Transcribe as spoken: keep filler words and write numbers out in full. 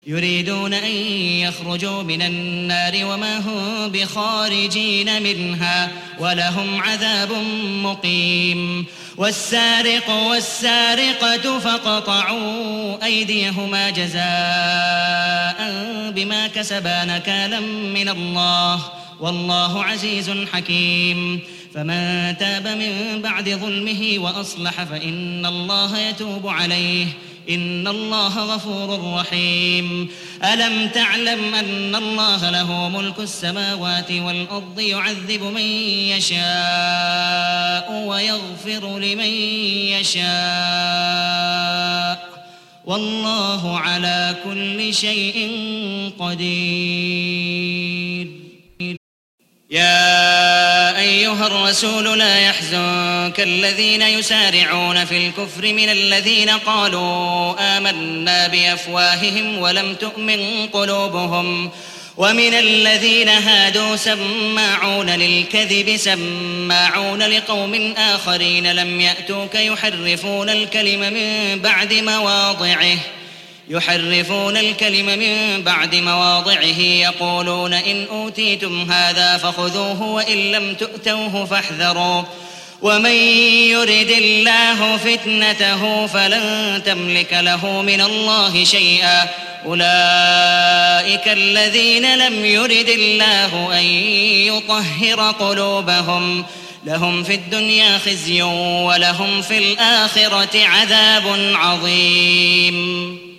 يريدون أن يخرجوا من النار وما هم بخارجين منها ولهم عذاب مقيم. والسارق والسارقة فاقطعوا أيديهما جزاء بما كسبا نكالا من الله والله عزيز حكيم. فمن تاب من بعد ظلمه وأصلح فإن الله يتوب عليه إن الله غفور رحيم. ألم تعلم أن الله له ملك السماوات والأرض يعذب من يشاء ويغفر لمن يشاء والله على كل شيء قدير. يا أيها الرسول لا يحزنك الذين يسارعون في الكفر من الذين قالوا آمنا بأفواههم ولم تؤمن قلوبهم ومن الذين هادوا سماعون للكذب سماعون لقوم آخرين لم يأتوك يحرفون الكلم من بعد مواضعه يحرفون الكلم من بعد مواضعه يقولون إن أوتيتم هذا فخذوه وإن لم تؤتوه فاحذروا ومن يرد الله فتنته فلن تملك له من الله شيئا أولئك الذين لم يرد الله أن يطهر قلوبهم لهم في الدنيا خزي ولهم في الآخرة عذاب عظيم.